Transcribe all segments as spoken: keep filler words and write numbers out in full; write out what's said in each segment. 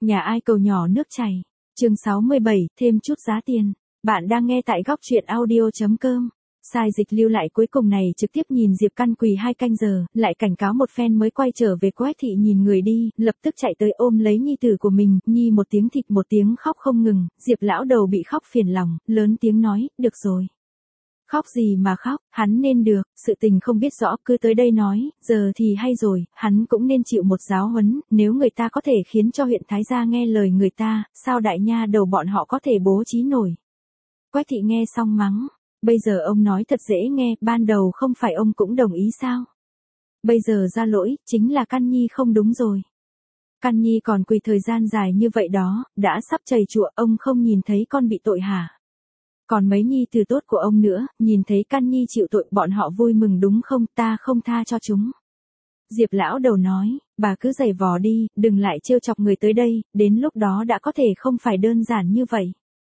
Nhà ai cầu nhỏ nước chảy. Chương sáu mươi bảy, thêm chút giá tiền. Bạn đang nghe tại góc truyện audio chấm com. Sai dịch lưu lại cuối cùng này trực tiếp nhìn Diệp Căn quỳ hai canh giờ, lại cảnh cáo một phen mới quay trở về. Quách thị nhìn người đi, lập tức chạy tới ôm lấy nhi tử của mình, nhi một tiếng thịt một tiếng khóc không ngừng. Diệp lão đầu bị khóc phiền lòng, lớn tiếng nói, được rồi. Khóc gì mà khóc, hắn nên được, sự tình không biết rõ cứ tới đây nói, giờ thì hay rồi, hắn cũng nên chịu một giáo huấn, nếu người ta có thể khiến cho huyện Thái Gia nghe lời người ta, sao đại nha đầu bọn họ có thể bố trí nổi. Quách thị nghe xong mắng, bây giờ ông nói thật dễ nghe, ban đầu không phải ông cũng đồng ý sao? Bây giờ ra lỗi, chính là Căn Nhi không đúng rồi. Căn Nhi còn quỳ thời gian dài như vậy đó, đã sắp chầy chụa, ông không nhìn thấy con bị tội hả? Còn mấy nhi từ tốt của ông nữa, nhìn thấy Căn Nhi chịu tội bọn họ vui mừng đúng không, ta không tha cho chúng. Diệp lão đầu nói, bà cứ giày vò đi, đừng lại trêu chọc người tới đây, đến lúc đó đã có thể không phải đơn giản như vậy.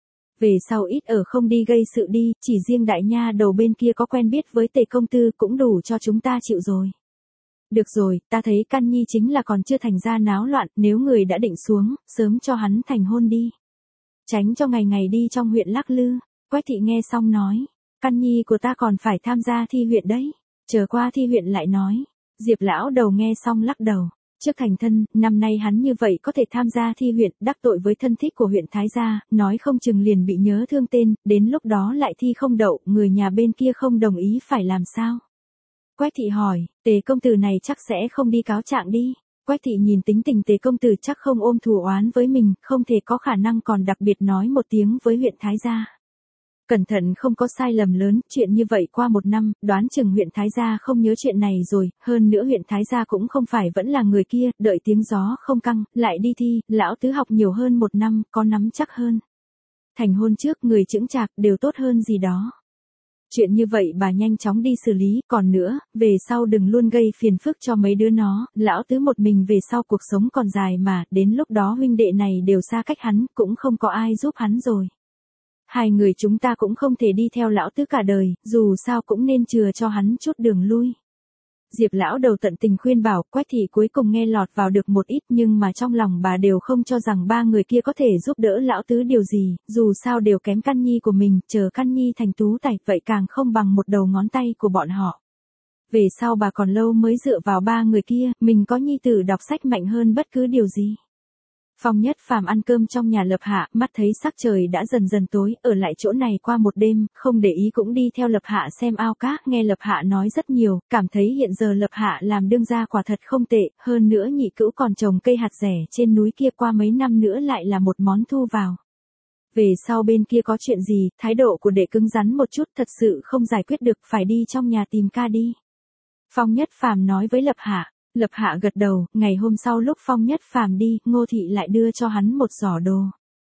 Về sau ít ở không đi gây sự đi, chỉ riêng đại nha đầu bên kia có quen biết với Tề công tử cũng đủ cho chúng ta chịu rồi. Được rồi, ta thấy Căn Nhi chính là còn chưa thành ra náo loạn, nếu người đã định xuống, sớm cho hắn thành hôn đi. Tránh cho ngày ngày đi trong huyện lắc lư. Quách thị nghe xong nói, Căn Nhi của ta còn phải tham gia thi huyện đấy, chờ qua thi huyện lại nói. Diệp lão đầu nghe xong lắc đầu, trước thành thân, năm nay hắn như vậy có thể tham gia thi huyện, đắc tội với thân thích của huyện Thái Gia, nói không chừng liền bị nhớ thương tên, đến lúc đó lại thi không đậu, người nhà bên kia không đồng ý phải làm sao? Quách thị hỏi, Tề công tử này chắc sẽ không đi cáo trạng đi. Quách thị nhìn tính tình Tề công tử chắc không ôm thù oán với mình, không thể có khả năng còn đặc biệt nói một tiếng với huyện Thái Gia. Cẩn thận không có sai lầm lớn, chuyện như vậy qua một năm, đoán chừng huyện Thái Gia không nhớ chuyện này rồi, hơn nữa huyện Thái Gia cũng không phải vẫn là người kia, đợi tiếng gió không căng, lại đi thi, lão tứ học nhiều hơn một năm, có nắm chắc hơn. Thành hôn trước người chững chạc đều tốt hơn gì đó. Chuyện như vậy bà nhanh chóng đi xử lý, còn nữa, về sau đừng luôn gây phiền phức cho mấy đứa nó, lão tứ một mình về sau cuộc sống còn dài mà, đến lúc đó huynh đệ này đều xa cách hắn, cũng không có ai giúp hắn rồi. Hai người chúng ta cũng không thể đi theo lão tứ cả đời, dù sao cũng nên chừa cho hắn chút đường lui. Diệp lão đầu tận tình khuyên bảo, Quách thị cuối cùng nghe lọt vào được một ít, nhưng mà trong lòng bà đều không cho rằng ba người kia có thể giúp đỡ lão tứ điều gì, dù sao đều kém Căn Nhi của mình, chờ Căn Nhi thành tú tài, vậy càng không bằng một đầu ngón tay của bọn họ. Về sau bà còn lâu mới dựa vào ba người kia, mình có nhi tử đọc sách mạnh hơn bất cứ điều gì. Phong Nhất Phàm ăn cơm trong nhà Lập Hạ, mắt thấy sắc trời đã dần dần tối, ở lại chỗ này qua một đêm, không để ý cũng đi theo Lập Hạ xem ao cá, nghe Lập Hạ nói rất nhiều, cảm thấy hiện giờ Lập Hạ làm đương gia quả thật không tệ, hơn nữa nhị cữu còn trồng cây hạt rẻ trên núi kia, qua mấy năm nữa lại là một món thu vào. Về sau bên kia có chuyện gì, thái độ của đệ cứng rắn một chút, thật sự không giải quyết được, phải đi trong nhà tìm ca đi. Phong Nhất Phàm nói với Lập Hạ. Lập Hạ gật đầu, ngày hôm sau lúc Phong Nhất Phàm đi, Ngô thị lại đưa cho hắn một giỏ đồ.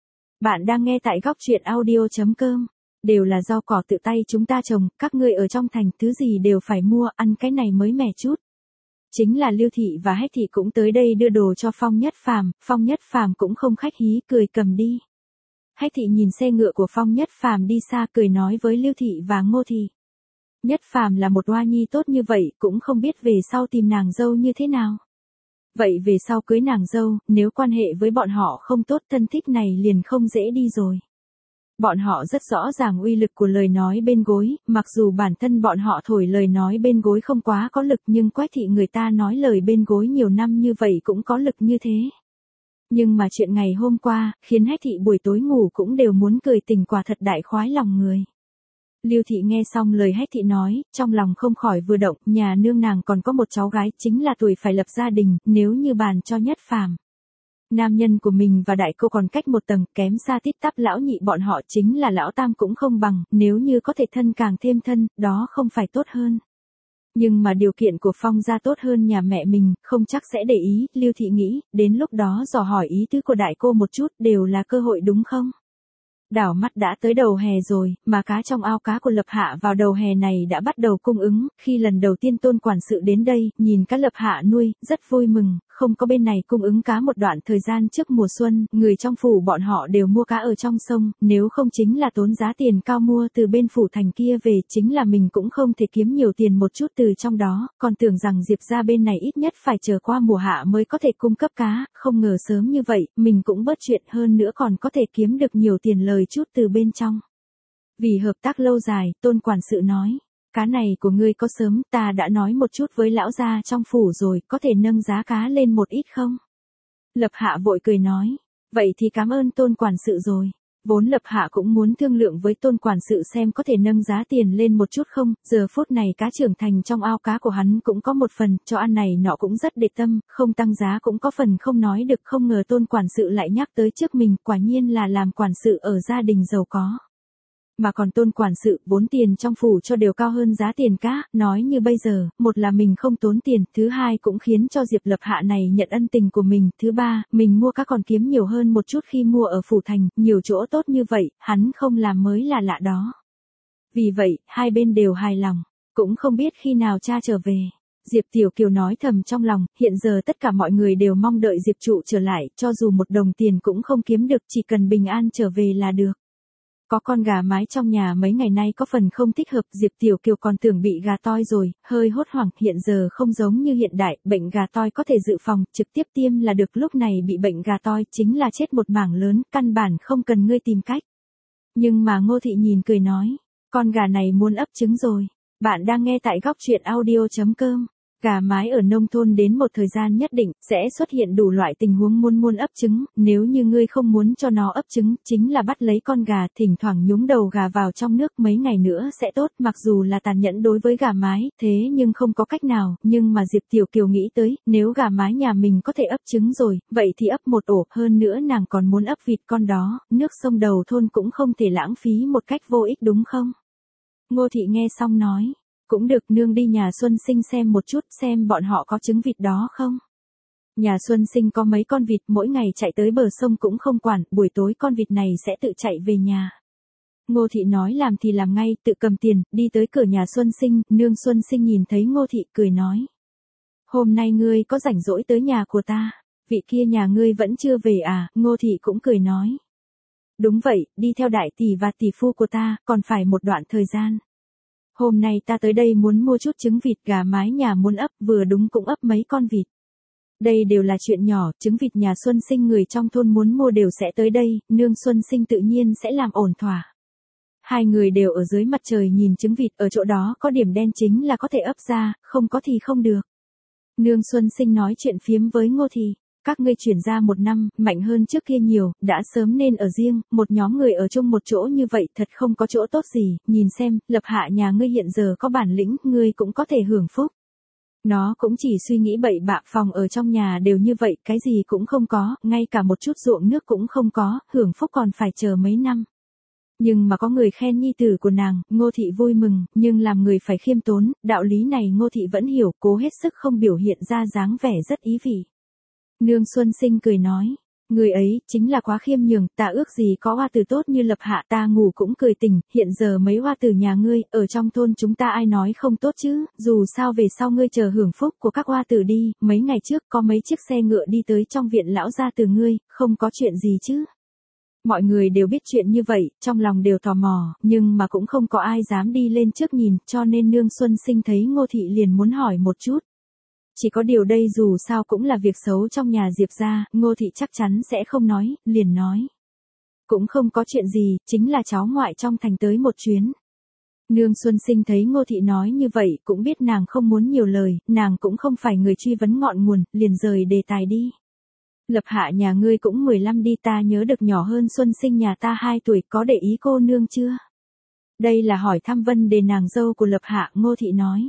Bạn đang nghe tại góc truyện audio chấm com. Đều là rau cỏ tự tay chúng ta trồng, các ngươi ở trong thành thứ gì đều phải mua, ăn cái này mới mẻ chút. Chính là Lưu thị và Hách thị cũng tới đây đưa đồ cho Phong Nhất Phàm, Phong Nhất Phàm cũng không khách hí, cười cầm đi. Hách thị nhìn xe ngựa của Phong Nhất Phàm đi xa, cười nói với Lưu thị và Ngô thị. Nhất Phàm là một oa nhi tốt như vậy, cũng không biết về sau tìm nàng dâu như thế nào. Vậy về sau cưới nàng dâu, nếu quan hệ với bọn họ không tốt, thân thích này liền không dễ đi rồi. Bọn họ rất rõ ràng uy lực của lời nói bên gối, mặc dù bản thân bọn họ thổi lời nói bên gối không quá có lực, nhưng Quách thị người ta nói lời bên gối nhiều năm như vậy cũng có lực như thế. Nhưng mà chuyện ngày hôm qua, khiến Hách thị buổi tối ngủ cũng đều muốn cười tỉnh, quả thật đại khoái lòng người. Lưu thị nghe xong lời Hách thị nói, trong lòng không khỏi vừa động, nhà nương nàng còn có một cháu gái, chính là tuổi phải lập gia đình, nếu như bàn cho Nhất Phàm. Nam nhân của mình và đại cô còn cách một tầng, kém xa tít tắp lão nhị bọn họ, chính là lão tam cũng không bằng, nếu như có thể thân càng thêm thân, đó không phải tốt hơn. Nhưng mà điều kiện của Phong gia tốt hơn nhà mẹ mình, không chắc sẽ để ý, Lưu thị nghĩ, đến lúc đó dò hỏi ý tứ của đại cô một chút, đều là cơ hội đúng không? Đảo mắt đã tới đầu hè rồi, mà cá trong ao cá của Lập Hạ vào đầu hè này đã bắt đầu cung ứng, khi lần đầu tiên Tôn quản sự đến đây, nhìn cá Lập Hạ nuôi, rất vui mừng, không có bên này cung ứng cá một đoạn thời gian trước mùa xuân, người trong phủ bọn họ đều mua cá ở trong sông, nếu không chính là tốn giá tiền cao mua từ bên phủ thành kia về, chính là mình cũng không thể kiếm nhiều tiền một chút từ trong đó, còn tưởng rằng Diệp ra bên này ít nhất phải chờ qua mùa hạ mới có thể cung cấp cá, không ngờ sớm như vậy, mình cũng bớt chuyện hơn nữa còn có thể kiếm được nhiều tiền lời chút từ bên trong. Vì hợp tác lâu dài, Tôn quản sự nói. Cá này của ngươi có sớm, ta đã nói một chút với lão gia trong phủ rồi, có thể nâng giá cá lên một ít không? Lập Hạ vội cười nói, vậy thì cảm ơn Tôn quản sự rồi. Vốn Lập Hạ cũng muốn thương lượng với Tôn quản sự xem có thể nâng giá tiền lên một chút không, giờ phút này cá trưởng thành trong ao cá của hắn cũng có một phần, cho ăn này nọ cũng rất để tâm, không tăng giá cũng có phần không nói được, không ngờ Tôn quản sự lại nhắc tới trước mình, quả nhiên là làm quản sự ở gia đình giàu có. Mà còn Tôn quản sự, vốn tiền trong phủ cho đều cao hơn giá tiền cá, nói như bây giờ, một là mình không tốn tiền, thứ hai cũng khiến cho Diệp Lập Hạ này nhận ân tình của mình, thứ ba, mình mua cá còn kiếm nhiều hơn một chút khi mua ở phủ thành, nhiều chỗ tốt như vậy, hắn không làm mới là lạ đó. Vì vậy, hai bên đều hài lòng, cũng không biết khi nào cha trở về. Diệp Tiểu Kiều nói thầm trong lòng, hiện giờ tất cả mọi người đều mong đợi Diệp trụ trở lại, cho dù một đồng tiền cũng không kiếm được, chỉ cần bình an trở về là được. Có con gà mái trong nhà mấy ngày nay có phần không thích hợp, Diệp Tiểu Kiều còn tưởng bị gà toi rồi, hơi hốt hoảng, hiện giờ không giống như hiện đại, bệnh gà toi có thể dự phòng, trực tiếp tiêm là được, lúc này bị bệnh gà toi chính là chết một mảng lớn, căn bản không cần ngươi tìm cách. Nhưng mà Ngô Thị nhìn cười nói, con gà này muốn ấp trứng rồi. Bạn đang nghe tại góc truyện audio chấm com. Gà mái ở nông thôn đến một thời gian nhất định, sẽ xuất hiện đủ loại tình huống muốn muôn ấp trứng, nếu như ngươi không muốn cho nó ấp trứng, chính là bắt lấy con gà, thỉnh thoảng nhúng đầu gà vào trong nước mấy ngày nữa sẽ tốt, mặc dù là tàn nhẫn đối với gà mái, thế nhưng không có cách nào, nhưng mà Diệp Tiểu Kiều nghĩ tới, nếu gà mái nhà mình có thể ấp trứng rồi, vậy thì ấp một ổ, hơn nữa nàng còn muốn ấp vịt con đó, nước sông đầu thôn cũng không thể lãng phí một cách vô ích đúng không? Ngô Thị nghe xong nói. Cũng được, nương đi nhà Xuân Sinh xem một chút xem bọn họ có trứng vịt đó không. Nhà Xuân Sinh có mấy con vịt mỗi ngày chạy tới bờ sông cũng không quản, buổi tối con vịt này sẽ tự chạy về nhà. Ngô Thị nói làm thì làm ngay, tự cầm tiền, đi tới cửa nhà Xuân Sinh, nương Xuân Sinh nhìn thấy Ngô Thị cười nói. Hôm nay ngươi có rảnh rỗi tới nhà của ta, vị kia nhà ngươi vẫn chưa về à, Ngô Thị cũng cười nói. Đúng vậy, đi theo đại tỷ và tỷ phu của ta, còn phải một đoạn thời gian. Hôm nay ta tới đây muốn mua chút trứng vịt, gà mái nhà muốn ấp, vừa đúng cũng ấp mấy con vịt. Đây đều là chuyện nhỏ, trứng vịt nhà Xuân Sinh người trong thôn muốn mua đều sẽ tới đây, nương Xuân Sinh tự nhiên sẽ làm ổn thỏa. Hai người đều ở dưới mặt trời nhìn trứng vịt, ở chỗ đó có điểm đen chính là có thể ấp ra, không có thì không được. Nương Xuân Sinh nói chuyện phiếm với Ngô Thị. Các ngươi chuyển ra một năm, mạnh hơn trước kia nhiều, đã sớm nên ở riêng, một nhóm người ở chung một chỗ như vậy thật không có chỗ tốt gì, nhìn xem, Lập Hạ nhà ngươi hiện giờ có bản lĩnh, ngươi cũng có thể hưởng phúc. Nó cũng chỉ suy nghĩ bậy bạ, phòng ở trong nhà đều như vậy, cái gì cũng không có, ngay cả một chút ruộng nước cũng không có, hưởng phúc còn phải chờ mấy năm. Nhưng mà có người khen nhi tử của nàng, Ngô Thị vui mừng, nhưng làm người phải khiêm tốn, đạo lý này Ngô Thị vẫn hiểu, cố hết sức không biểu hiện ra dáng vẻ rất ý vị. Nương Xuân Sinh cười nói, người ấy chính là quá khiêm nhường, ta ước gì có hoa tử tốt như Lập Hạ, ta ngủ cũng cười tỉnh, hiện giờ mấy hoa tử nhà ngươi, ở trong thôn chúng ta ai nói không tốt chứ, dù sao về sau ngươi chờ hưởng phúc của các hoa tử đi, mấy ngày trước có mấy chiếc xe ngựa đi tới trong viện lão gia từ ngươi, không có chuyện gì chứ. Mọi người đều biết chuyện như vậy, trong lòng đều tò mò, nhưng mà cũng không có ai dám đi lên trước nhìn, cho nên nương Xuân Sinh thấy Ngô Thị liền muốn hỏi một chút. Chỉ có điều đây dù sao cũng là việc xấu trong nhà Diệp gia, Ngô Thị chắc chắn sẽ không nói, liền nói. Cũng không có chuyện gì, chính là cháu ngoại trong thành tới một chuyến. Nương Xuân Sinh thấy Ngô Thị nói như vậy, cũng biết nàng không muốn nhiều lời, nàng cũng không phải người truy vấn ngọn nguồn, liền rời đề tài đi. Lập Hạ nhà ngươi cũng mười lăm đi, ta nhớ được nhỏ hơn Xuân Sinh nhà ta hai tuổi, có để ý cô nương chưa? Đây là hỏi thăm vấn đề nàng dâu của Lập Hạ, Ngô Thị nói.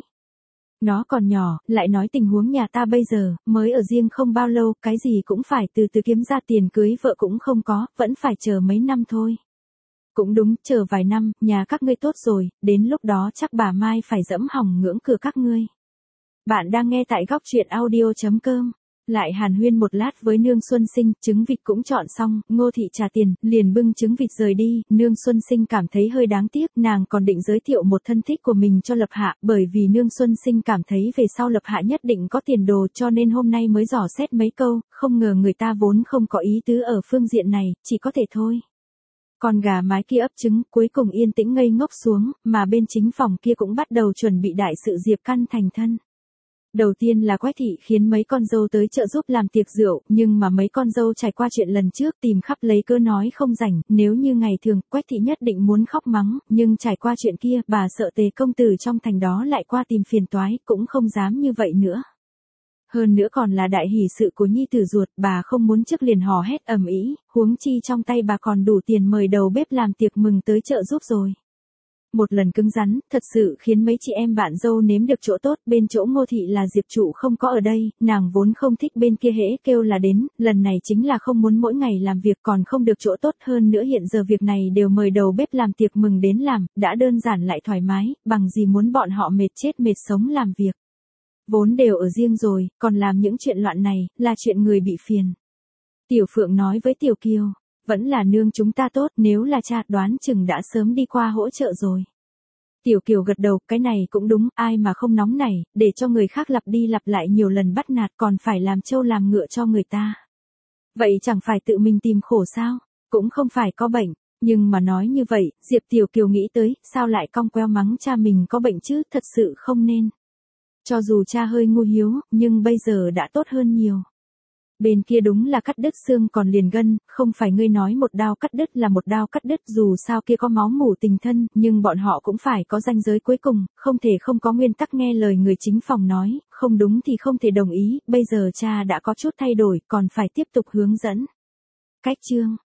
Nó còn nhỏ, lại nói tình huống nhà ta bây giờ, mới ở riêng không bao lâu, cái gì cũng phải từ từ kiếm ra tiền cưới vợ cũng không có, vẫn phải chờ mấy năm thôi. Cũng đúng, chờ vài năm, nhà các ngươi tốt rồi, đến lúc đó chắc bà Mai phải dẫm hỏng ngưỡng cửa các ngươi. Bạn đang nghe tại góc truyện audio chấm com. Lại hàn huyên một lát với Nương Xuân Sinh, trứng vịt cũng chọn xong, Ngô Thị trả tiền, liền bưng trứng vịt rời đi. Nương Xuân Sinh cảm thấy hơi đáng tiếc, nàng còn định giới thiệu một thân thích của mình cho Lập Hạ, bởi vì Nương Xuân Sinh cảm thấy về sau Lập Hạ nhất định có tiền đồ, cho nên hôm nay mới dò xét mấy câu, không ngờ người ta vốn không có ý tứ ở phương diện này, chỉ có thể thôi. Con gà mái kia ấp trứng, cuối cùng yên tĩnh ngây ngốc xuống, mà bên chính phòng kia cũng bắt đầu chuẩn bị đại sự Diệp Căn thành thân. Đầu tiên là Quách thị khiến mấy con dâu tới chợ giúp làm tiệc rượu, nhưng mà mấy con dâu trải qua chuyện lần trước tìm khắp lấy cớ nói không rảnh, nếu như ngày thường, Quách thị nhất định muốn khóc mắng, nhưng trải qua chuyện kia, bà sợ Tề công tử trong thành đó lại qua tìm phiền toái, cũng không dám như vậy nữa. Hơn nữa còn là đại hỷ sự của nhi tử ruột, bà không muốn trước liền hò hét ầm ĩ, huống chi trong tay bà còn đủ tiền mời đầu bếp làm tiệc mừng tới chợ giúp rồi. Một lần cứng rắn, thật sự khiến mấy chị em bạn dâu nếm được chỗ tốt, bên chỗ Ngô Thị là Diệp trụ không có ở đây, nàng vốn không thích bên kia hễ kêu là đến, lần này chính là không muốn mỗi ngày làm việc còn không được chỗ tốt, hơn nữa hiện giờ việc này đều mời đầu bếp làm tiệc mừng đến làm, đã đơn giản lại thoải mái, bằng gì muốn bọn họ mệt chết mệt sống làm việc. Vốn đều ở riêng rồi, còn làm những chuyện loạn này, là chuyện người bị phiền. Tiểu Phượng nói với Tiểu Kiều, vẫn là nương chúng ta tốt, nếu là cha đoán chừng đã sớm đi qua hỗ trợ rồi. Tiểu Kiều gật đầu, cái này cũng đúng, ai mà không nóng nảy, để cho người khác lặp đi lặp lại nhiều lần bắt nạt còn phải làm trâu làm ngựa cho người ta. Vậy chẳng phải tự mình tìm khổ sao, cũng không phải có bệnh, nhưng mà nói như vậy, Diệp Tiểu Kiều nghĩ tới, sao lại cong queo mắng cha mình có bệnh chứ, thật sự không nên. Cho dù cha hơi ngu hiếu, nhưng bây giờ đã tốt hơn nhiều. Bên kia đúng là cắt đứt xương còn liền gân, không phải ngươi nói một đao cắt đứt là một đao cắt đứt, dù sao kia có máu mủ tình thân, nhưng bọn họ cũng phải có ranh giới cuối cùng, không thể không có nguyên tắc nghe lời người chính phòng nói, không đúng thì không thể đồng ý, bây giờ cha đã có chút thay đổi, còn phải tiếp tục hướng dẫn. Cách chương